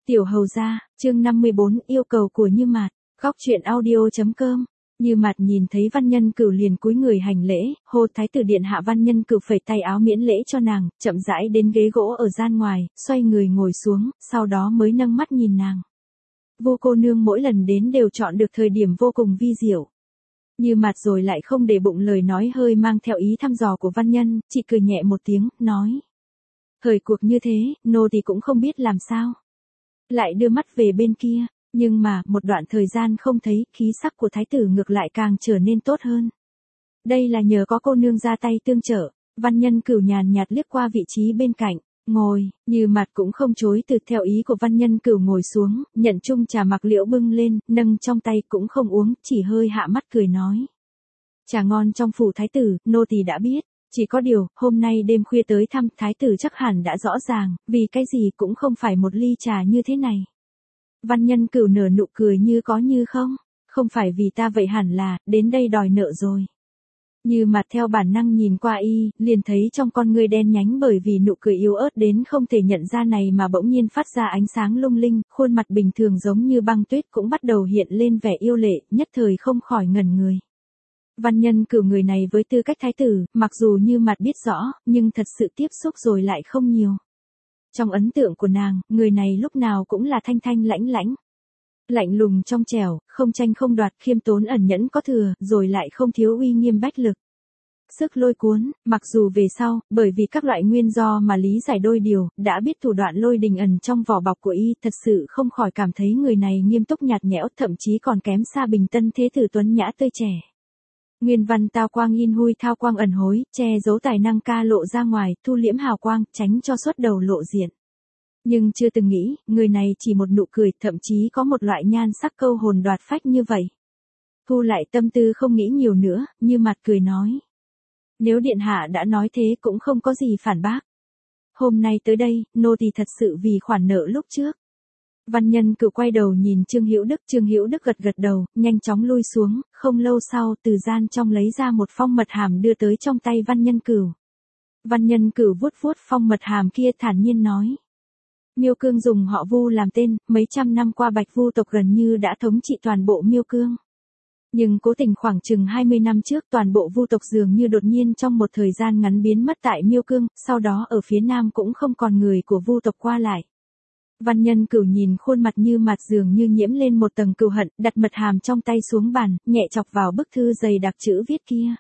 Tiểu hầu gia, chương 54, yêu cầu của Như Mạt, góc truyện audio.com. Như Mạt nhìn thấy Văn Nhân Cửu liền cúi người hành lễ, hô thái tử điện hạ. Văn Nhân Cửu phẩy tay áo miễn lễ cho nàng, chậm rãi đến ghế gỗ ở gian ngoài, xoay người ngồi xuống, sau đó mới nâng mắt nhìn nàng. Vô cô nương mỗi lần đến đều chọn được thời điểm vô cùng vi diệu. Như Mạt rồi lại không để bụng lời nói hơi mang theo ý thăm dò của Văn Nhân, chỉ cười nhẹ một tiếng, nói. Thời cuộc như thế, nô thì cũng không biết làm sao. Lại đưa mắt về bên kia, nhưng mà, một đoạn thời gian không thấy, khí sắc của thái tử ngược lại càng trở nên tốt hơn. Đây là nhờ có cô nương ra tay tương trợ. Văn Nhân Cửu nhàn nhạt liếc qua vị trí bên cạnh, ngồi, Như Mạt cũng không chối từ theo ý của Văn Nhân Cửu ngồi xuống, nhận chung trà mặc liễu bưng lên, nâng trong tay cũng không uống, chỉ hơi hạ mắt cười nói. Trà ngon trong phủ thái tử, nô tỳ đã biết. Chỉ có điều, hôm nay đêm khuya tới thăm thái tử chắc hẳn đã rõ ràng, vì cái gì cũng không phải một ly trà như thế này. Văn Nhân Cửu nở nụ cười như có như không, không phải vì ta vậy hẳn là, đến đây đòi nợ rồi. Như Mạt theo bản năng nhìn qua y, liền thấy trong con ngươi đen nhánh bởi vì nụ cười yếu ớt đến không thể nhận ra này mà bỗng nhiên phát ra ánh sáng lung linh, khuôn mặt bình thường giống như băng tuyết cũng bắt đầu hiện lên vẻ yêu lệ, nhất thời không khỏi ngẩn người. Văn Nhân Cửu người này với tư cách thái tử, mặc dù Như Mạt biết rõ, nhưng thật sự tiếp xúc rồi lại không nhiều. Trong ấn tượng của nàng, người này lúc nào cũng là thanh thanh lãnh lãnh. Lạnh lùng trong trẻo, không tranh không đoạt, khiêm tốn ẩn nhẫn có thừa, rồi lại không thiếu uy nghiêm bách lực. Sức lôi cuốn, mặc dù về sau, bởi vì các loại nguyên do mà lý giải đôi điều, đã biết thủ đoạn lôi đình ẩn trong vỏ bọc của y, thật sự không khỏi cảm thấy người này nghiêm túc nhạt nhẽo, thậm chí còn kém xa Bình Tân thế tử tuấn nhã tươi trẻ. Nguyên văn tao quang in hui thao quang ẩn hối, che giấu tài năng ca lộ ra ngoài, thu liễm hào quang, tránh cho xuất đầu lộ diện. Nhưng chưa từng nghĩ, người này chỉ một nụ cười, thậm chí có một loại nhan sắc câu hồn đoạt phách như vậy. Thu lại tâm tư không nghĩ nhiều nữa, Như Mạt cười nói. Nếu điện hạ đã nói thế cũng không có gì phản bác. Hôm nay tới đây, nô tỳ thật sự vì khoản nợ lúc trước. Văn Nhân Cửu quay đầu nhìn Trương Hữu Đức gật gật đầu, nhanh chóng lui xuống, không lâu sau từ gian trong lấy ra một phong mật hàm đưa tới trong tay Văn Nhân Cửu. Văn Nhân Cửu vuốt vuốt phong mật hàm kia thản nhiên nói. Miêu Cương dùng họ Vu làm tên, mấy trăm năm qua Bạch Vu tộc gần như đã thống trị toàn bộ Miêu Cương. Nhưng cố tình khoảng chừng 20 năm trước toàn bộ Vu tộc dường như đột nhiên trong một thời gian ngắn biến mất tại Miêu Cương, sau đó ở phía nam cũng không còn người của Vu tộc qua lại. Văn Nhân Cửu nhìn khuôn mặt Như Mạt dường như nhiễm lên một tầng cừu hận, đặt mật hàm trong tay xuống bàn, nhẹ chọc vào bức thư dày đặc chữ viết kia.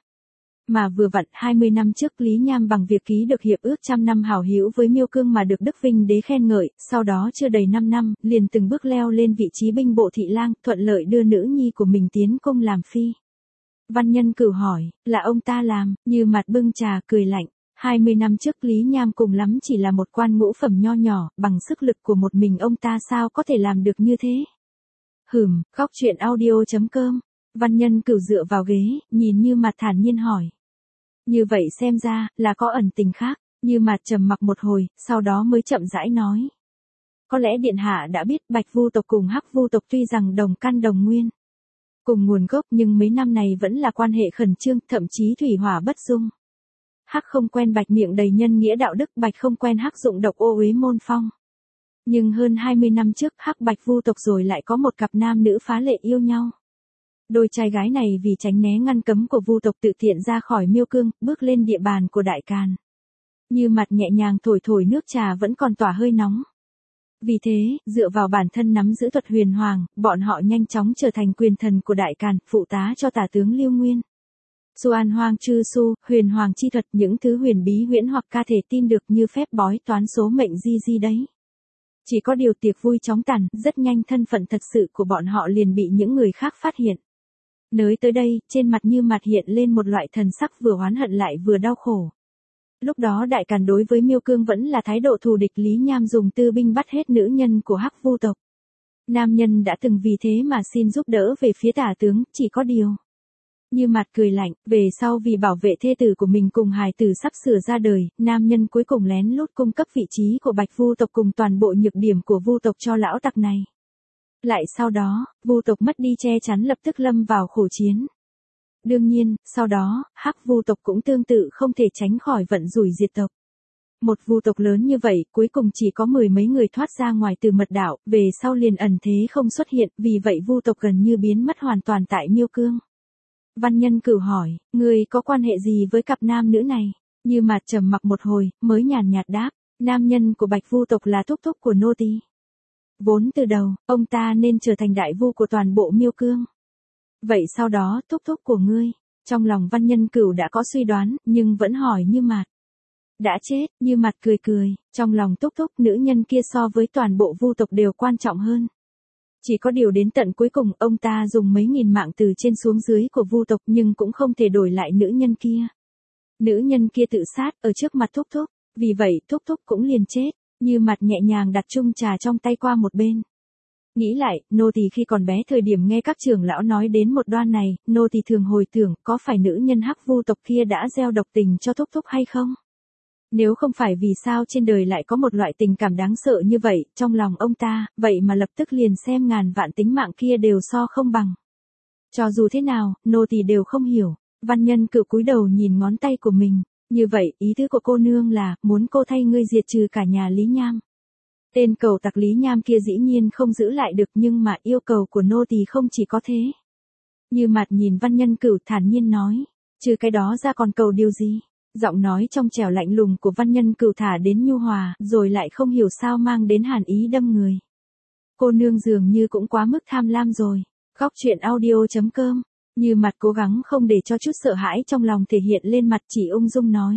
Mà vừa vặn 20 năm trước Lý Nham bằng việc ký được hiệp ước trăm năm hảo hữu với Miêu Cương mà được Đức Vinh đế khen ngợi, sau đó chưa đầy 5 năm, liền từng bước leo lên vị trí binh bộ thị lang, thuận lợi đưa nữ nhi của mình tiến cung làm phi. Văn Nhân Cửu hỏi, là ông ta làm? Như Mạt bưng trà cười lạnh. 20 năm trước Lý Nham cùng lắm chỉ là một quan ngũ phẩm nho nhỏ, bằng sức lực của một mình ông ta sao có thể làm được như thế? Góc truyện audio.com. Văn Nhân Cửu dựa vào ghế, nhìn Như Mạt thản nhiên hỏi. Như vậy xem ra, là có ẩn tình khác. Như Mạt trầm mặc một hồi, sau đó mới chậm rãi nói. Có lẽ điện hạ đã biết Bạch Vu tộc cùng Hắc Vu tộc tuy rằng đồng căn đồng nguyên, cùng nguồn gốc nhưng mấy năm này vẫn là quan hệ khẩn trương, thậm chí thủy hỏa bất dung. Hắc không quen Bạch miệng đầy nhân nghĩa đạo đức, Bạch không quen Hắc dụng độc ô uế môn phong. Nhưng hơn 20 năm trước Hắc Bạch Vu tộc rồi lại có một cặp nam nữ phá lệ yêu nhau. Đôi trai gái này vì tránh né ngăn cấm của Vu tộc tự tiện ra khỏi Miêu Cương, bước lên địa bàn của Đại Càn. Như Mạt nhẹ nhàng thổi thổi nước trà vẫn còn tỏa hơi nóng. Vì thế, dựa vào bản thân nắm giữ thuật huyền hoàng, bọn họ nhanh chóng trở thành quyền thần của Đại Càn, phụ tá cho tả tướng Lưu Nguyên. Xuan Hoang Chư Su, huyền hoàng chi thuật, những thứ huyền bí huyễn hoặc ca thể tin được như phép bói toán số mệnh gì đấy. Chỉ có điều tiệc vui chóng tàn, rất nhanh thân phận thật sự của bọn họ liền bị những người khác phát hiện. Nới tới đây, trên mặt Như Mạt hiện lên một loại thần sắc vừa oán hận lại vừa đau khổ. Lúc đó Đại Càn đối với Miêu Cương vẫn là thái độ thù địch, Lý Nham dùng tư binh bắt hết nữ nhân của Hắc Vu tộc. Nam nhân đã từng vì thế mà xin giúp đỡ về phía tả tướng, chỉ có điều. Như Mạt cười lạnh, về sau vì bảo vệ thê tử của mình cùng hài tử sắp sửa ra đời, nam nhân cuối cùng lén lút cung cấp vị trí của Bạch Vu tộc cùng toàn bộ nhược điểm của Vu tộc cho lão tặc này. Lại sau đó, Vu tộc mất đi che chắn lập tức lâm vào khổ chiến. Đương nhiên, sau đó, Hắc Vu tộc cũng tương tự không thể tránh khỏi vận rủi diệt tộc. Một vu tộc lớn như vậy, cuối cùng chỉ có 10 mấy người thoát ra ngoài từ mật đạo, về sau liền ẩn thế không xuất hiện, vì vậy vu tộc gần như biến mất hoàn toàn tại Miêu Cương. Văn Nhân Cửu hỏi, người có quan hệ gì với cặp nam nữ này? Như Mạt trầm mặc một hồi, mới nhàn nhạt đáp, nam nhân của Bạch Vu tộc là thúc thúc của nô tỳ. Vốn từ đầu, ông ta nên trở thành đại vu của toàn bộ Miêu Cương. Vậy sau đó, thúc thúc của ngươi? Trong lòng Văn Nhân Cửu đã có suy đoán, nhưng vẫn hỏi Như Mạt. Đã chết, Như Mạt cười cười, trong lòng thúc thúc nữ nhân kia so với toàn bộ vu tộc đều quan trọng hơn. Chỉ có điều đến tận cuối cùng ông ta dùng mấy nghìn mạng từ trên xuống dưới của vu tộc nhưng cũng không thể đổi lại nữ nhân kia. Nữ nhân kia tự sát ở trước mặt thúc thúc, vì vậy thúc thúc cũng liền chết. Như Mạt nhẹ nhàng đặt chung trà trong tay qua một bên. Nghĩ lại, nô tỳ khi còn bé thời điểm nghe các trưởng lão nói đến một đoan này, nô tỳ thường hồi tưởng có phải nữ nhân hắc vu tộc kia đã gieo độc tình cho thúc thúc hay không? Nếu không phải vì sao trên đời lại có một loại tình cảm đáng sợ như vậy, trong lòng ông ta, vậy mà lập tức liền xem ngàn vạn tính mạng kia đều so không bằng. Cho dù thế nào, nô tỳ đều không hiểu. Văn Nhân Cửu cúi đầu nhìn ngón tay của mình. Như vậy, ý tứ của cô nương là, muốn cô thay ngươi diệt trừ cả nhà Lý Nham. Tên cầu tặc Lý Nham kia dĩ nhiên không giữ lại được nhưng mà yêu cầu của nô tỳ không chỉ có thế. Như Mạt nhìn Văn Nhân Cửu thản nhiên nói, trừ cái đó ra còn cầu điều gì? Giọng nói trong trẻo lạnh lùng của Văn Nhân Cửu thả đến nhu hòa, rồi lại không hiểu sao mang đến hàn ý đâm người. Cô nương dường như cũng quá mức tham lam rồi. Góc truyện audio.com. Như Mạt cố gắng không để cho chút sợ hãi trong lòng thể hiện lên mặt, chỉ ung dung nói.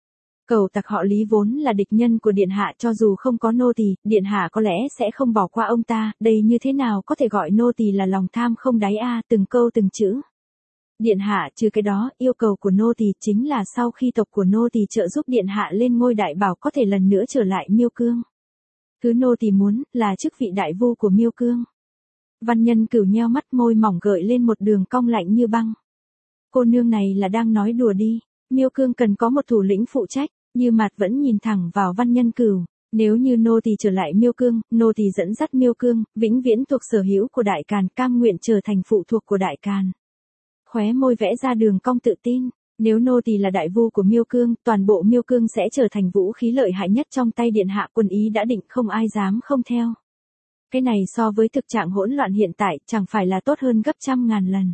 Cầu tặc họ Lý vốn là địch nhân của điện hạ, cho dù không có nô tỳ, điện hạ có lẽ sẽ không bỏ qua ông ta, đây như thế nào có thể gọi nô tỳ là lòng tham không đáy a, từng câu từng chữ. Điện hạ, trừ cái đó, yêu cầu của nô tỳ chính là sau khi tộc của nô tỳ trợ giúp điện hạ lên ngôi đại bảo có thể lần nữa trở lại Miêu Cương. Thứ nô tỳ muốn là chức vị đại vu của Miêu Cương. Văn Nhân Cửu nheo mắt, môi mỏng gợi lên một đường cong lạnh như băng. Cô nương này là đang nói đùa đi. Miêu Cương cần có một thủ lĩnh phụ trách. Như Mạt vẫn nhìn thẳng vào Văn Nhân Cửu. Nếu như nô tỳ trở lại Miêu Cương, nô tỳ dẫn dắt Miêu Cương, vĩnh viễn thuộc sở hữu của Đại Càn, cam nguyện trở thành phụ thuộc của Đại Càn. Khóe môi vẽ ra đường cong tự tin. Nếu nô tỳ là đại vu của Miêu Cương, toàn bộ Miêu Cương sẽ trở thành vũ khí lợi hại nhất trong tay điện hạ, quân ý đã định, không ai dám không theo. Cái này so với thực trạng hỗn loạn hiện tại, chẳng phải là tốt hơn gấp trăm ngàn lần.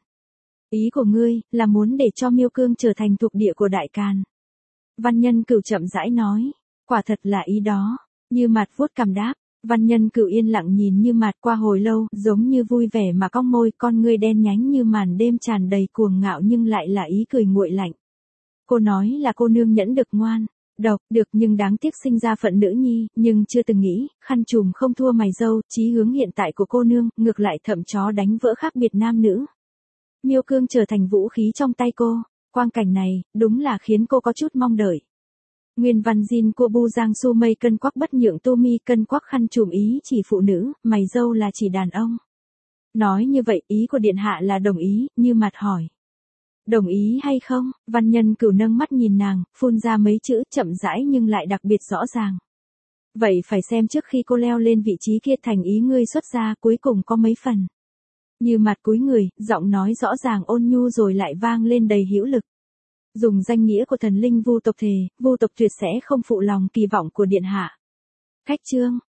Ý của ngươi, là muốn để cho Miêu Cương trở thành thuộc địa của Đại Càn. Văn Nhân Cửu chậm rãi nói, quả thật là ý đó. Như Mạt vuốt cằm đáp. Văn Nhân Cửu yên lặng nhìn Như Mạt qua hồi lâu, giống như vui vẻ mà cong môi, con ngươi đen nhánh như màn đêm tràn đầy cuồng ngạo nhưng lại là ý cười nguội lạnh. Cô nói là cô nương nhẫn được ngoan, độc, được nhưng đáng tiếc sinh ra phận nữ nhi, nhưng chưa từng nghĩ, khăn trùm không thua mày râu, chí hướng hiện tại của cô nương, ngược lại thậm chó đánh vỡ khác biệt nam nữ. Miêu Cương trở thành vũ khí trong tay cô, quang cảnh này, đúng là khiến cô có chút mong đợi. Nguyên văn Jin của Bu Giang Su Mây cân quắc bất nhượng Tô Mi cân quắc khăn trùm ý chỉ phụ nữ, mày râu là chỉ đàn ông. Nói như vậy ý của điện hạ là đồng ý, Như Mạt hỏi. Đồng ý hay không? Văn Nhân Cửu nâng mắt nhìn nàng, phun ra mấy chữ chậm rãi nhưng lại đặc biệt rõ ràng. Vậy phải xem trước khi cô leo lên vị trí kia thành ý ngươi xuất ra cuối cùng có mấy phần. Như Mạt cúi người, giọng nói rõ ràng ôn nhu rồi lại vang lên đầy hữu lực. Dùng danh nghĩa của thần linh vu tộc thề, vu tộc tuyệt sẽ không phụ lòng kỳ vọng của điện hạ. Khách chương.